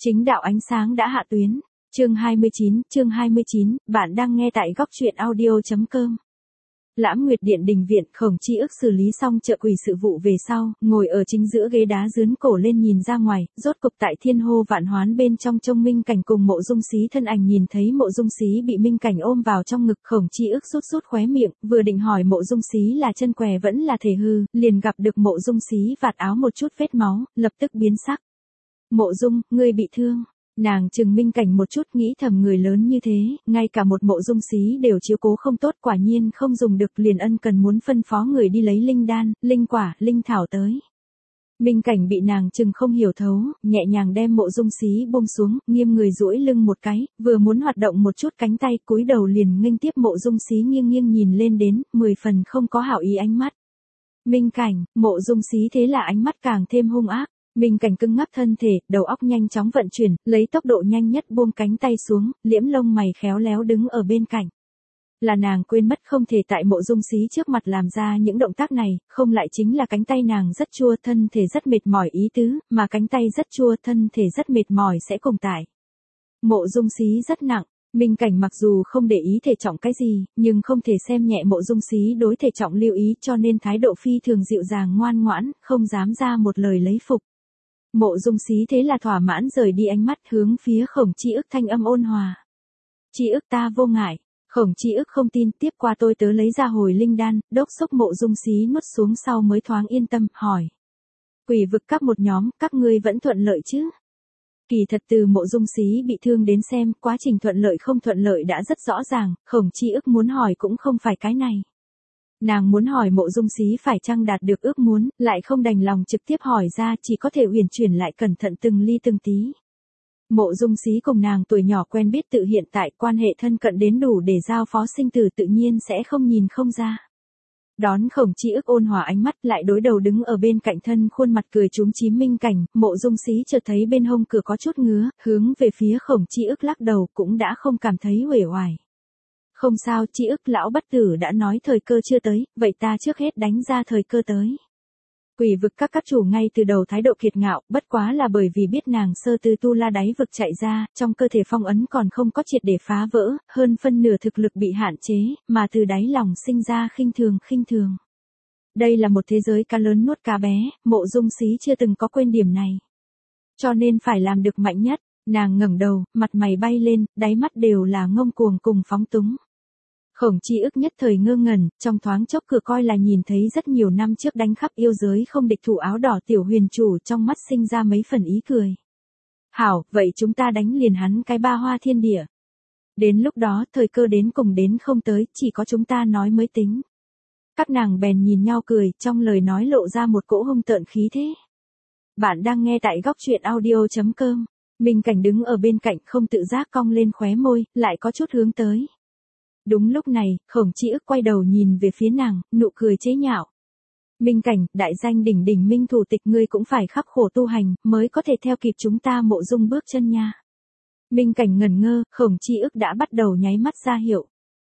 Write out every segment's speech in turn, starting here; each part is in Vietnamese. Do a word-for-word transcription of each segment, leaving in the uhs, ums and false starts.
Chính đạo ánh sáng đã hạ tuyến. Chương hai mươi chín, chương hai mươi chín, bạn đang nghe tại góc truyện audio chấm com. Lãm Nguyệt Điện đình viện, Khổng Chi Ức xử lý xong trợ quỷ sự vụ về sau, ngồi ở chính giữa ghế đá dướn cổ lên nhìn ra ngoài, rốt cục tại thiên hô vạn hoán bên trong trông Minh Cảnh cùng Mộ Dung Xí thân ảnh nhìn thấy Mộ Dung Xí bị Minh Cảnh ôm vào trong ngực, Khổng Chi Ức sút sút khóe miệng, vừa định hỏi Mộ Dung Xí là chân què vẫn là thể hư, liền gặp được Mộ Dung Xí vạt áo một chút vết máu, lập tức biến sắc. Mộ Dung, ngươi bị thương. Nàng chừng Minh Cảnh một chút, nghĩ thầm người lớn như thế, ngay cả một Mộ Dung Xí đều chiếu cố không tốt, quả nhiên không dùng được, liền ân cần muốn phân phó người đi lấy linh đan, linh quả, linh thảo tới. Minh Cảnh bị nàng chừng không hiểu thấu, nhẹ nhàng đem Mộ Dung Xí buông xuống, nghiêm người duỗi lưng một cái, vừa muốn hoạt động một chút cánh tay, cúi đầu liền nghênh tiếp Mộ Dung Xí nghiêng nghiêng nhìn lên đến, mười phần không có hảo ý ánh mắt. Minh Cảnh, Mộ Dung Xí thế là ánh mắt càng thêm hung ác. Minh Cảnh cứng ngắc thân thể, đầu óc nhanh chóng vận chuyển, lấy tốc độ nhanh nhất buông cánh tay xuống, liễm lông mày khéo léo đứng ở bên cạnh. Là nàng quên mất không thể tại Mộ Dung Xí trước mặt làm ra những động tác này, không lại chính là cánh tay nàng rất chua, thân thể rất mệt mỏi ý tứ, mà cánh tay rất chua, thân thể rất mệt mỏi sẽ cùng tải. Mộ Dung Xí rất nặng. Minh Cảnh mặc dù không để ý thể trọng cái gì, nhưng không thể xem nhẹ Mộ Dung Xí đối thể trọng lưu ý, cho nên thái độ phi thường dịu dàng ngoan ngoãn, không dám ra một lời lấy phục. Mộ Dung Xí thế là thỏa mãn rời đi ánh mắt hướng phía Khổng Chi Ức thanh âm ôn hòa. Chi Ức ta vô ngại. Khổng Chi Ức không tin, tiếp qua tôi tớ lấy ra hồi linh đan, đốc xúc Mộ Dung Xí nuốt xuống sau mới thoáng yên tâm, hỏi. Quỷ vực các một nhóm, các ngươi vẫn thuận lợi chứ? Kỳ thật từ Mộ Dung Xí bị thương đến xem, quá trình thuận lợi không thuận lợi đã rất rõ ràng, Khổng Chi Ức muốn hỏi cũng không phải cái này. Nàng muốn hỏi Mộ Dung Xí phải chăng đạt được ước muốn, lại không đành lòng trực tiếp hỏi ra, chỉ có thể uyển chuyển lại cẩn thận từng ly từng tí. Mộ Dung Xí cùng nàng tuổi nhỏ quen biết tự hiện tại, quan hệ thân cận đến đủ để giao phó sinh tử, tự nhiên sẽ không nhìn không ra. Đón Khổng Chi Ức ôn hòa ánh mắt, lại đối đầu đứng ở bên cạnh thân khuôn mặt cười chúm chím Minh Cảnh, Mộ Dung Xí chợt thấy bên hông cửa có chút ngứa, hướng về phía Khổng Chi Ức lắc đầu, cũng đã không cảm thấy uể oải. Không sao, Chi Ức lão bất tử đã nói thời cơ chưa tới, vậy ta trước hết đánh ra thời cơ tới. Quỷ vực các các chủ ngay từ đầu thái độ kiệt ngạo, bất quá là bởi vì biết nàng sơ từ tu la đáy vực chạy ra, trong cơ thể phong ấn còn không có triệt để phá vỡ, hơn phân nửa thực lực bị hạn chế, mà từ đáy lòng sinh ra khinh thường khinh thường. Đây là một thế giới cá lớn nuốt cá bé, Mộ Dung Xí chưa từng có quên điểm này. Cho nên phải làm được mạnh nhất, nàng ngẩng đầu, mặt mày bay lên, đáy mắt đều là ngông cuồng cùng phóng túng. Khổng Chi Ức nhất thời ngơ ngẩn, trong thoáng chốc cửa coi là nhìn thấy rất nhiều năm trước đánh khắp yêu giới không địch thủ áo đỏ tiểu huyền chủ, trong mắt sinh ra mấy phần ý cười. Hảo, vậy chúng ta đánh liền hắn cái ba hoa thiên địa. Đến lúc đó, thời cơ đến cùng đến không tới, chỉ có chúng ta nói mới tính. Các nàng bèn nhìn nhau cười, trong lời nói lộ ra một cỗ hung tợn khí thế. Bạn đang nghe tại góc truyện audio chấm com. Minh Cảnh đứng ở bên cạnh không tự giác cong lên khóe môi, lại có chút hướng tới. Đúng lúc này, Khổng Chi Ức quay đầu nhìn về phía nàng, nụ cười chế nhạo. Minh Cảnh, đại danh đỉnh đỉnh minh thủ tịch, ngươi cũng phải khắc khổ tu hành, mới có thể theo kịp chúng ta Mộ Dung bước chân nha. Minh Cảnh ngẩn ngơ, Khổng Chi Ức đã bắt đầu nháy mắt ra hiệu.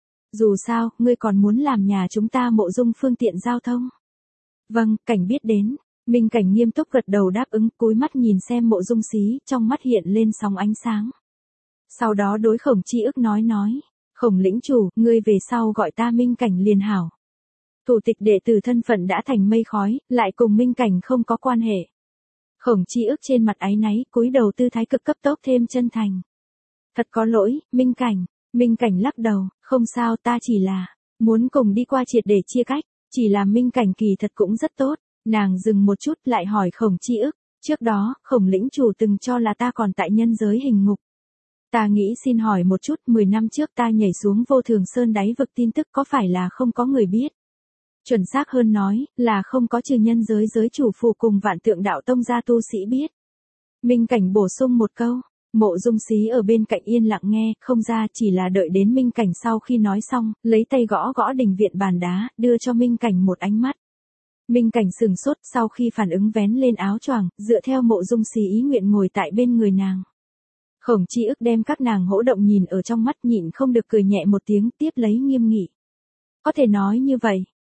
Dù sao, ngươi còn muốn làm nhà chúng ta Mộ Dung phương tiện giao thông. Vâng, Cảnh biết đến. Minh Cảnh nghiêm túc gật đầu đáp ứng, cúi mắt nhìn xem Mộ Dung Xí, trong mắt hiện lên sóng ánh sáng. Sau đó đối Khổng Chi Ức nói nói. Khổng lĩnh chủ, ngươi về sau gọi ta Minh Cảnh liền hảo. Thủ tịch đệ tử thân phận đã thành mây khói, lại cùng Minh Cảnh không có quan hệ. Khổng Chi Ức trên mặt áy náy, cúi đầu tư thái cực cấp tốc thêm chân thành. Thật có lỗi, Minh Cảnh. Minh Cảnh lắc đầu, không sao, ta chỉ là muốn cùng đi qua triệt để chia cách, chỉ là Minh Cảnh kỳ thật cũng rất tốt. Nàng dừng một chút lại hỏi Khổng Chi Ức, trước đó, Khổng lĩnh chủ từng cho là ta còn tại nhân giới hình ngục. Ta nghĩ xin hỏi một chút, mười năm trước ta nhảy xuống Vô Thường Sơn đáy vực tin tức có phải là không có người biết? Chuẩn xác hơn nói, là không có trừ nhân giới giới chủ phù cùng Vạn Tượng Đạo Tông gia tu sĩ biết. Minh Cảnh bổ sung một câu, Mộ Dung Xí ở bên cạnh yên lặng nghe, không ra, chỉ là đợi đến Minh Cảnh sau khi nói xong, lấy tay gõ gõ đình viện bàn đá, đưa cho Minh Cảnh một ánh mắt. Minh Cảnh sừng sốt, sau khi phản ứng vén lên áo choàng, dựa theo Mộ Dung Xí ý nguyện ngồi tại bên người nàng. Khổng Chi Ức đem các nàng hỗ động nhìn ở trong mắt, nhịn không được cười nhẹ một tiếng, tiếp lấy nghiêm nghị. Có thể nói như vậy,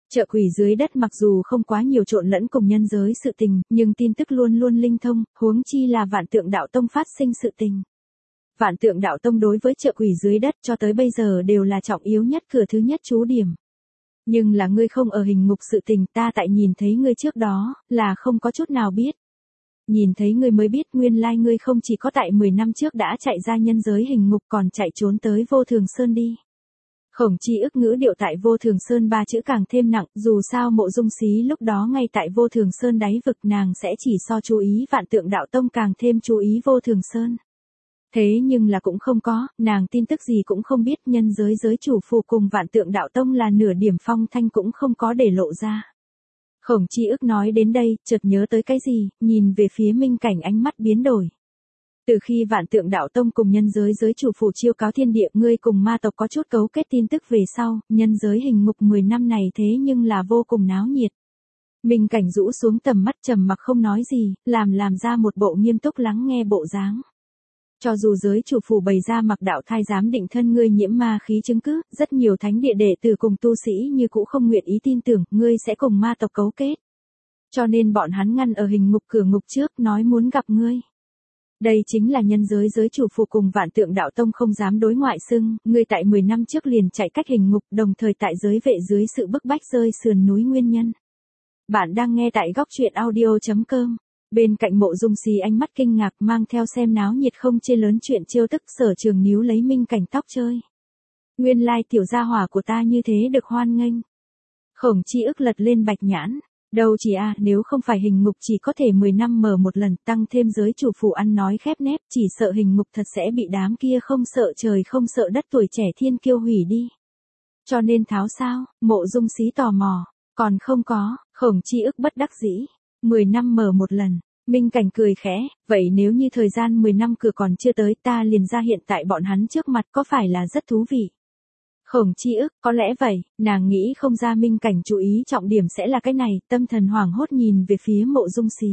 Chợ quỷ dưới đất mặc dù không quá nhiều trộn lẫn cùng nhân giới sự tình, nhưng tin tức luôn luôn linh thông, huống chi là Vạn Tượng Đạo Tông phát sinh sự tình. Vạn Tượng Đạo Tông đối với chợ quỷ dưới đất cho tới bây giờ đều là trọng yếu nhất cửa thứ nhất chú điểm. Nhưng là ngươi không ở hình ngục sự tình, ta tại nhìn thấy ngươi trước đó, là không có chút nào biết. Nhìn thấy ngươi mới biết nguyên lai ngươi không chỉ có tại mười năm trước đã chạy ra nhân giới hình ngục còn chạy trốn tới Vô Thường Sơn đi. Khổng Chi ức ngữ điệu tại Vô Thường Sơn ba chữ càng thêm nặng, dù sao Mộ Dung Xí lúc đó ngay tại Vô Thường Sơn đáy vực nàng sẽ chỉ so chú ý Vạn Tượng Đạo Tông càng thêm chú ý Vô Thường Sơn. Thế nhưng là cũng không có, nàng tin tức gì cũng không biết, nhân giới giới chủ phù cùng Vạn Tượng Đạo Tông là nửa điểm phong thanh cũng không có để lộ ra. Khổng Chi ức nói đến đây, chợt nhớ tới cái gì, nhìn về phía Minh Cảnh ánh mắt biến đổi. Từ khi Vạn Tượng Đạo Tông cùng nhân giới giới chủ phủ chiêu cáo thiên địa, ngươi cùng ma tộc có chút cấu kết tin tức về sau, nhân giới hình ngục mười năm này thế nhưng là vô cùng náo nhiệt. Minh Cảnh rũ xuống tầm mắt trầm mặc không nói gì, làm làm ra một bộ nghiêm túc lắng nghe bộ dáng. Cho dù giới chủ phủ bày ra mặc đạo thai giám định thân ngươi nhiễm ma khí chứng cứ, rất nhiều thánh địa đệ tử cùng tu sĩ như cũ không nguyện ý tin tưởng ngươi sẽ cùng ma tộc cấu kết. Cho nên bọn hắn ngăn ở hình ngục cửa ngục trước nói muốn gặp ngươi. Đây chính là nhân giới giới chủ phủ cùng Vạn Tượng Đạo Tông không dám đối ngoại xưng, ngươi tại mười năm trước liền chạy cách hình ngục, đồng thời tại giới vệ dưới sự bức bách rơi sườn núi nguyên nhân. Bạn đang nghe tại góc truyện audio chấm com. Bên cạnh Mộ Dung Xí ánh mắt kinh ngạc mang theo xem náo nhiệt không chê lớn chuyện chiêu tức Sở Trường níu lấy Minh Cảnh tóc chơi. Nguyên lai tiểu gia hỏa của ta như thế được hoan nghênh. Khổng Chi ức lật lên bạch nhãn. Đâu chỉ à, nếu không phải hình ngục chỉ có thể mười năm mở một lần, tăng thêm giới chủ phủ ăn nói khép nép, chỉ sợ hình ngục thật sẽ bị đám kia không sợ trời không sợ đất tuổi trẻ thiên kiêu hủy đi. Cho nên tháo sao, Mộ Dung Xí tò mò, còn không có, Khổng Chi ức bất đắc dĩ. mười năm mở một lần, Minh Cảnh cười khẽ, vậy nếu như thời gian mười năm cửa còn chưa tới ta liền ra hiện tại bọn hắn trước mặt có phải là rất thú vị. Khổng Chi ức, có lẽ vậy, nàng nghĩ không ra Minh Cảnh chú ý trọng điểm sẽ là cái này, tâm thần hoảng hốt nhìn về phía Mộ Dung Xí.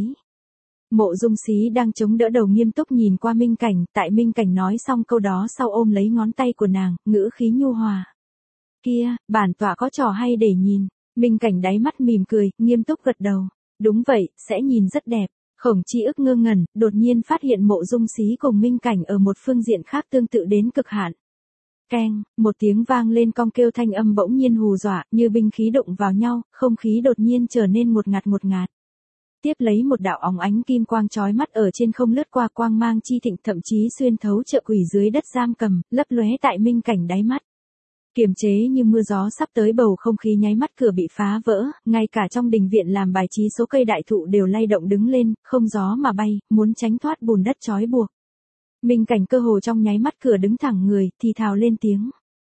Mộ Dung Xí đang chống đỡ đầu nghiêm túc nhìn qua Minh Cảnh, tại Minh Cảnh nói xong câu đó sau ôm lấy ngón tay của nàng, ngữ khí nhu hòa. Kia, bản tọa có trò hay để nhìn, Minh Cảnh đáy mắt mỉm cười, nghiêm túc gật đầu. Đúng vậy, sẽ nhìn rất đẹp. Khổng Chi ức ngơ ngẩn, đột nhiên phát hiện Mộ Dung Xí cùng Minh Cảnh ở một phương diện khác tương tự đến cực hạn. Keng, một tiếng vang lên cong kêu thanh âm bỗng nhiên hù dọa, như binh khí đụng vào nhau, không khí đột nhiên trở nên một ngạt một ngạt. Tiếp lấy một đạo óng ánh kim quang chói mắt ở trên không lướt qua, quang mang chi thịnh thậm chí xuyên thấu chợ quỷ dưới đất giam cầm, lấp lóe tại Minh Cảnh đáy mắt. Kiềm chế như mưa gió sắp tới, bầu không khí nháy mắt cửa bị phá vỡ, ngay cả trong đình viện làm bài trí số cây đại thụ đều lay động đứng lên, không gió mà bay, muốn tránh thoát bùn đất trói buộc. Minh Cảnh cơ hồ trong nháy mắt cửa đứng thẳng người, thì thào lên tiếng.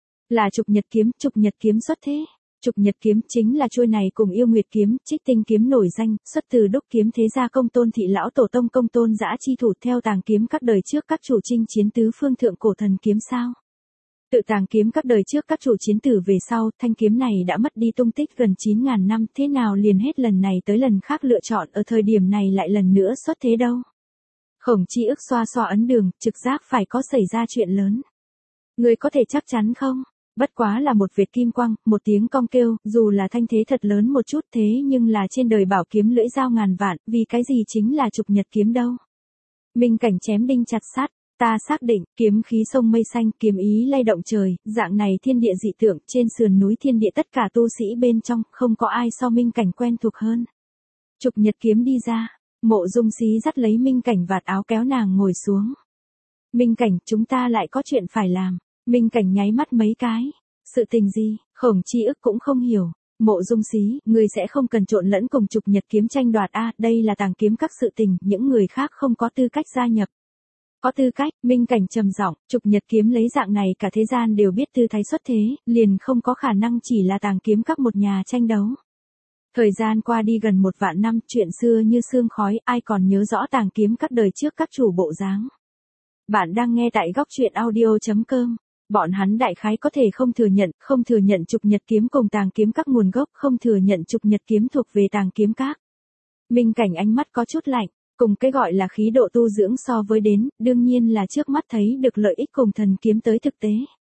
Là Trục Nhật kiếm, Trục Nhật kiếm xuất thế. Trục Nhật kiếm chính là chuôi này cùng Yêu Nguyệt kiếm, Trích Tinh kiếm nổi danh, xuất từ Đúc kiếm thế gia Công Tôn thị lão tổ tông Công Tôn Dã chi thủ, theo tàng kiếm các đời trước các chủ chinh chiến tứ phương thượng cổ thần kiếm sao. Tự tàng kiếm các đời trước các chủ chiến tử về sau, thanh kiếm này đã mất đi tung tích gần chín ngàn năm, thế nào liền hết lần này tới lần khác lựa chọn ở thời điểm này lại lần nữa xuất thế đâu. Khổng Chi ức xoa xoa ấn đường, trực giác phải có xảy ra chuyện lớn. Người có thể chắc chắn không? Bất quá là một vệt kim quang, một tiếng cong kêu, dù là thanh thế thật lớn một chút thế nhưng là trên đời bảo kiếm lưỡi dao ngàn vạn, vì cái gì chính là Trục Nhật kiếm đâu. Minh Cảnh chém đinh chặt sắt. Ta xác định, kiếm khí sông mây xanh, kiếm ý lay động trời, dạng này thiên địa dị tượng, trên sườn núi thiên địa tất cả tu sĩ bên trong, không có ai so Minh Cảnh quen thuộc hơn. Trục Nhật kiếm đi ra, Mộ Dung Xí dắt lấy Minh Cảnh vạt áo kéo nàng ngồi xuống. Minh Cảnh, chúng ta lại có chuyện phải làm. Minh Cảnh nháy mắt mấy cái. Sự tình gì? Khổng Chi ức cũng không hiểu. Mộ Dung Xí, người sẽ không cần trộn lẫn cùng Trục Nhật kiếm tranh đoạt a, đây là tàng kiếm các sự tình, những người khác không có tư cách gia nhập. Có tư cách, Minh Cảnh trầm giọng, Trục Nhật kiếm lấy dạng này cả thế gian đều biết tư thái xuất thế, liền không có khả năng chỉ là tàng kiếm các một nhà tranh đấu. Thời gian qua đi gần một vạn năm, chuyện xưa như sương khói, ai còn nhớ rõ tàng kiếm các đời trước các chủ bộ dáng. Bạn đang nghe tại góc truyện audio chấm com. Bọn hắn đại khái có thể không thừa nhận, không thừa nhận Trục Nhật kiếm cùng tàng kiếm các nguồn gốc, không thừa nhận Trục Nhật kiếm thuộc về tàng kiếm các. Minh Cảnh ánh mắt có chút lạnh. Cùng cái gọi là khí độ tu dưỡng so với đến, đương nhiên là trước mắt thấy được lợi ích cùng thần kiếm tới thực tế.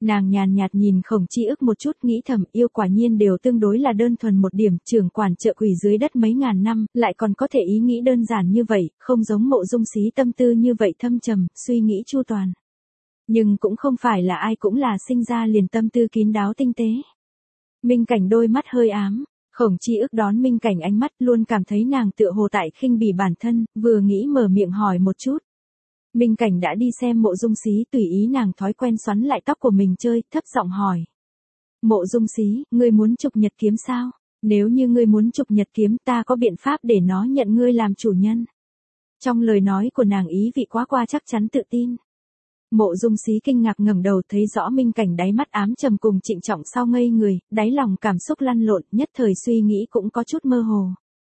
Nàng nhàn nhạt nhìn Khổng Chi Ức một chút, nghĩ thầm yêu quả nhiên đều tương đối là đơn thuần một điểm, trưởng quản chợ quỷ dưới đất mấy ngàn năm, lại còn có thể ý nghĩ đơn giản như vậy, không giống Mộ Dung Xí tâm tư như vậy thâm trầm, suy nghĩ chu toàn. Nhưng cũng không phải là ai cũng là sinh ra liền tâm tư kín đáo tinh tế. Minh Cảnh đôi mắt hơi ám, Khổng Chi Ức đón Minh Cảnh ánh mắt luôn cảm thấy nàng tựa hồ tại khinh bỉ bản thân, vừa nghĩ mở miệng hỏi một chút. Minh Cảnh đã đi xem Mộ Dung Xí, tùy ý nàng thói quen xoắn lại tóc của mình chơi, thấp giọng hỏi. Mộ Dung Xí, ngươi muốn chụp nhật kiếm sao? Nếu như ngươi muốn chụp nhật kiếm, ta có biện pháp để nó nhận ngươi làm chủ nhân. Trong lời nói của nàng ý vị quá qua chắc chắn tự tin. Mộ Dung Xí kinh ngạc ngẩng đầu, thấy rõ Minh Cảnh đáy mắt ám trầm cùng trịnh trọng sau ngây người, đáy lòng cảm xúc lăn lộn, nhất thời suy nghĩ cũng có chút mơ hồ.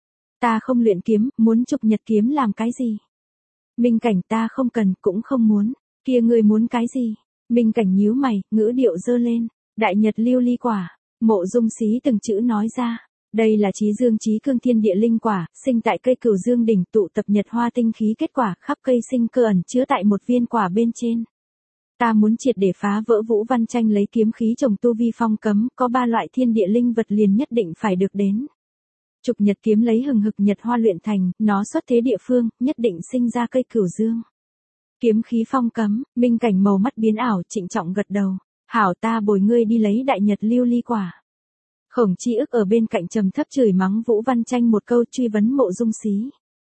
Ta không luyện kiếm, muốn chụp nhật kiếm làm cái gì? Minh Cảnh, ta không cần, cũng không muốn. Kia ngươi muốn cái gì? Minh Cảnh nhíu mày, ngữ điệu dơ lên. Đại nhật lưu ly quả. Mộ Dung Xí từng chữ nói ra. Đây là chí dương chí cương thiên địa linh quả, sinh tại cây cửu dương đỉnh, tụ tập nhật hoa tinh khí, kết quả khắp cây sinh cơ ẩn chứa tại một viên quả bên trên. Ta muốn triệt để phá vỡ Vũ Văn Tranh lấy kiếm khí trồng tu vi phong cấm, có ba loại thiên địa linh vật liền nhất định phải được đến. Trục nhật kiếm lấy hừng hực nhật hoa luyện thành, nó xuất thế địa phương, nhất định sinh ra cây cửu dương. Kiếm khí phong cấm, Minh Cảnh màu mắt biến ảo, trịnh trọng gật đầu. Hảo, ta bồi ngươi đi lấy đại nhật lưu ly quả. Khổng Chi Ức ở bên cạnh trầm thấp chửi mắng Vũ Văn Tranh một câu, truy vấn Mộ Dung Xí.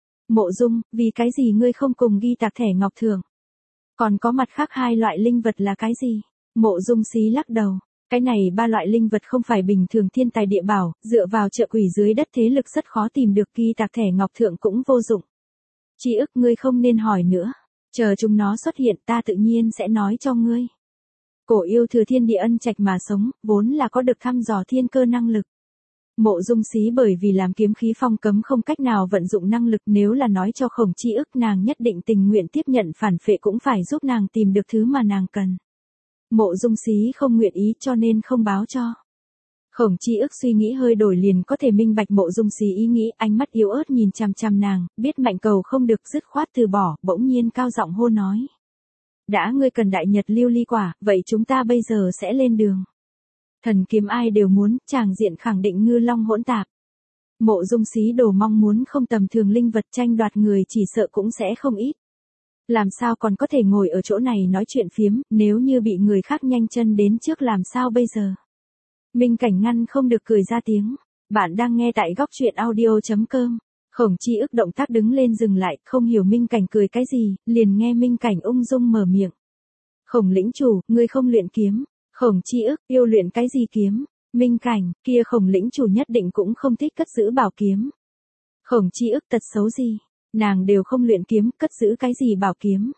Mộ Dung, vì cái gì ngươi không cùng ghi tạc thẻ ngọc thưởng? Còn có mặt khác hai loại linh vật là cái gì? Mộ Dung Xí lắc đầu. Cái này ba loại linh vật không phải bình thường thiên tài địa bảo, dựa vào chợ quỷ dưới đất thế lực rất khó tìm được, ghi tạc thẻ ngọc thượng cũng vô dụng. Chi Ức, ngươi không nên hỏi nữa. Chờ chúng nó xuất hiện ta tự nhiên sẽ nói cho ngươi. Cổ yêu thừa thiên địa ân trạch mà sống, vốn là có được thăm dò thiên cơ năng lực. Mộ Dung Xí bởi vì làm kiếm khí phong cấm không cách nào vận dụng năng lực, nếu là nói cho Khổng Chi Ức, nàng nhất định tình nguyện tiếp nhận phản phệ cũng phải giúp nàng tìm được thứ mà nàng cần. Mộ Dung Xí không nguyện ý cho nên không báo cho. Khổng Chi Ức suy nghĩ hơi đổi liền có thể minh bạch Mộ Dung Xí ý nghĩ, ánh mắt yếu ớt nhìn chằm chằm nàng, biết mạnh cầu không được dứt khoát từ bỏ, bỗng nhiên cao giọng hô nói. Đã ngươi cần đại nhật lưu ly quả, vậy chúng ta bây giờ sẽ lên đường. Thần kiếm ai đều muốn, tràng diện khẳng định ngư long hỗn tạp. Mộ Dung Xí đồ mong muốn không tầm thường linh vật, tranh đoạt người chỉ sợ cũng sẽ không ít. Làm sao còn có thể ngồi ở chỗ này nói chuyện phiếm, nếu như bị người khác nhanh chân đến trước làm sao bây giờ? Minh Cảnh ngăn không được cười ra tiếng. Bạn đang nghe tại góc truyện audio chấm com. Khổng Chi Ức động tác đứng lên dừng lại, không hiểu Minh Cảnh cười cái gì, liền nghe Minh Cảnh ung dung mở miệng. Khổng lĩnh chủ, ngươi không luyện kiếm. Khổng Chi Ức, yêu luyện cái gì kiếm? Minh Cảnh, kia Khổng lĩnh chủ nhất định cũng không thích cất giữ bảo kiếm. Khổng Chi Ức, tật xấu gì? Nàng đều không luyện kiếm, cất giữ cái gì bảo kiếm?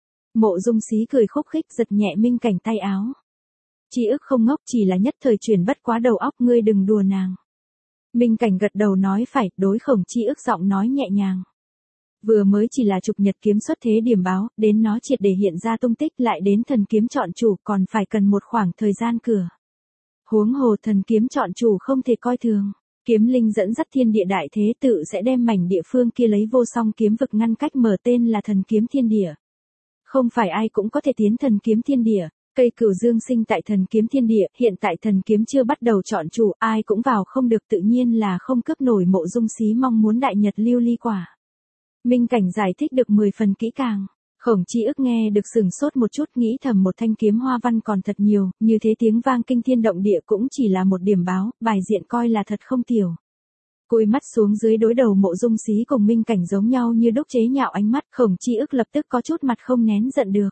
Mộ Dung Xí cười khúc khích, giật nhẹ Minh Cảnh tay áo. Chi Ức không ngốc, chỉ là nhất thời chuyển bất quá đầu óc, ngươi đừng đùa nàng. Minh Cảnh gật đầu nói phải, đối Khổng Chi Ức giọng nói nhẹ nhàng. Vừa mới chỉ là trục nhật kiếm xuất thế điểm báo, đến nó triệt để hiện ra tung tích, lại đến thần kiếm chọn chủ, còn phải cần một khoảng thời gian cửa. Huống hồ thần kiếm chọn chủ không thể coi thường. Kiếm linh dẫn dắt thiên địa đại thế, tự sẽ đem mảnh địa phương kia lấy vô song kiếm vực ngăn cách, mở tên là thần kiếm thiên địa. Không phải ai cũng có thể tiến thần kiếm thiên địa. Cây cửu dương sinh tại thần kiếm thiên địa, hiện tại thần kiếm chưa bắt đầu chọn chủ, ai cũng vào không được, tự nhiên là không cướp nổi. Mộ Dung Xí mong muốn đại nhật lưu ly quả. Minh Cảnh giải thích được mười phần kỹ càng. Khổng Chi Ức nghe được sừng sốt một chút, nghĩ thầm một thanh kiếm hoa văn còn thật nhiều, như thế tiếng vang kinh thiên động địa cũng chỉ là một điểm báo, bài diện coi là thật không tiểu. Cúi mắt xuống dưới đối đầu Mộ Dung Xí cùng Minh Cảnh giống nhau như đúc chế nhạo ánh mắt, Khổng Chi Ức lập tức có chút mặt không nén giận được.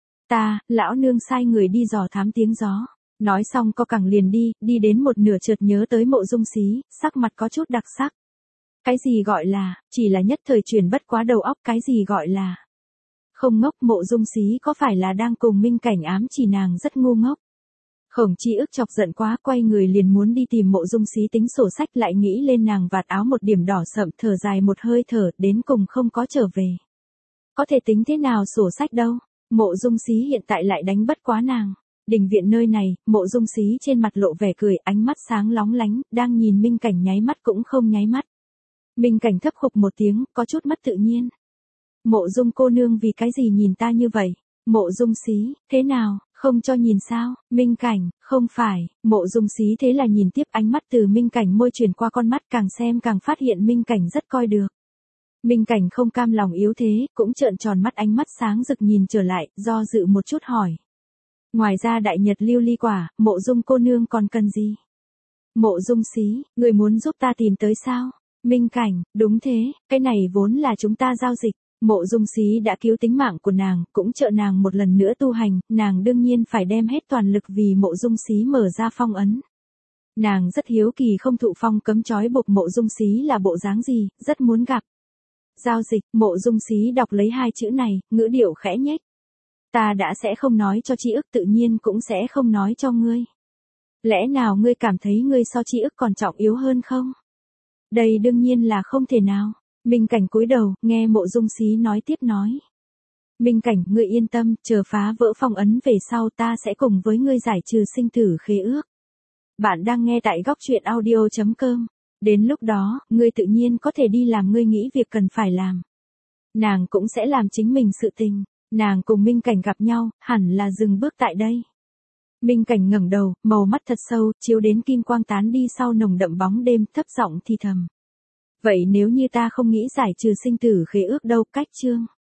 Ta, lão nương sai người đi dò thám tiếng gió. Nói xong co cẳng liền đi, đi đến một nửa chợt nhớ tới Mộ Dung Xí, sắc mặt có chút đặc sắc. Cái gì gọi là, chỉ là nhất thời chuyển bất quá đầu óc, cái gì gọi là. Không ngốc, Mộ Dung Xí có phải là đang cùng Minh Cảnh ám chỉ nàng rất ngu ngốc. Khổng Chi Ức chọc giận quá, quay người liền muốn đi tìm Mộ Dung Xí tính sổ sách, lại nghĩ lên nàng vạt áo một điểm đỏ sậm, thở dài một hơi thở, đến cùng không có trở về. Có thể tính thế nào sổ sách đâu. Mộ Dung Xí hiện tại lại đánh bất quá nàng. Đình viện nơi này, Mộ Dung Xí trên mặt lộ vẻ cười, ánh mắt sáng lóng lánh, đang nhìn Minh Cảnh nháy mắt cũng không nháy mắt. Minh Cảnh thấp khục một tiếng, có chút mất tự nhiên. Mộ Dung cô nương vì cái gì nhìn ta như vậy? Mộ Dung Xí, thế nào, Không cho nhìn sao, Minh Cảnh, không phải, Mộ Dung Xí thế là nhìn tiếp, ánh mắt từ Minh Cảnh môi truyền qua con mắt, càng xem càng phát hiện Minh Cảnh rất coi được. Minh Cảnh không cam lòng yếu thế, cũng trợn tròn mắt, ánh mắt sáng rực nhìn trở lại, do dự một chút hỏi. Ngoài ra đại nhật lưu ly quả, Mộ Dung cô nương còn cần gì? Mộ Dung Xí, người muốn giúp ta tìm tới sao? Minh Cảnh, đúng thế, cái này vốn là chúng ta giao dịch. Mộ Dung Xí đã cứu tính mạng của nàng, cũng trợ nàng một lần nữa tu hành, nàng đương nhiên phải đem hết toàn lực vì Mộ Dung Xí mở ra phong ấn. Nàng rất hiếu kỳ không thụ phong cấm trói buộc Mộ Dung Xí là bộ dáng gì, rất muốn gặp. Giao dịch, Mộ Dung Xí đọc lấy hai chữ này, ngữ điệu khẽ nhếch. Ta đã sẽ không nói cho Tri Ức, tự nhiên cũng sẽ không nói cho ngươi. Lẽ nào ngươi cảm thấy ngươi so Tri Ức còn trọng yếu hơn không? Đây đương nhiên là không thể nào. Minh Cảnh cúi đầu, nghe Mộ Dung Xí nói tiếp nói. Minh Cảnh, ngươi yên tâm, chờ phá vỡ phong ấn về sau ta sẽ cùng với ngươi giải trừ sinh tử khế ước. Bạn đang nghe tại góc truyện audio chấm com. Đến lúc đó, ngươi tự nhiên có thể đi làm ngươi nghĩ việc cần phải làm. Nàng cũng sẽ làm chính mình sự tình. Nàng cùng Minh Cảnh gặp nhau, hẳn là dừng bước tại đây. Minh Cảnh ngẩng đầu, màu mắt thật sâu, chiếu đến kim quang tán đi sau nồng đậm bóng đêm, thấp giọng thì thầm. Vậy nếu như ta không nghĩ giải trừ sinh tử khế ước đâu, cách chương.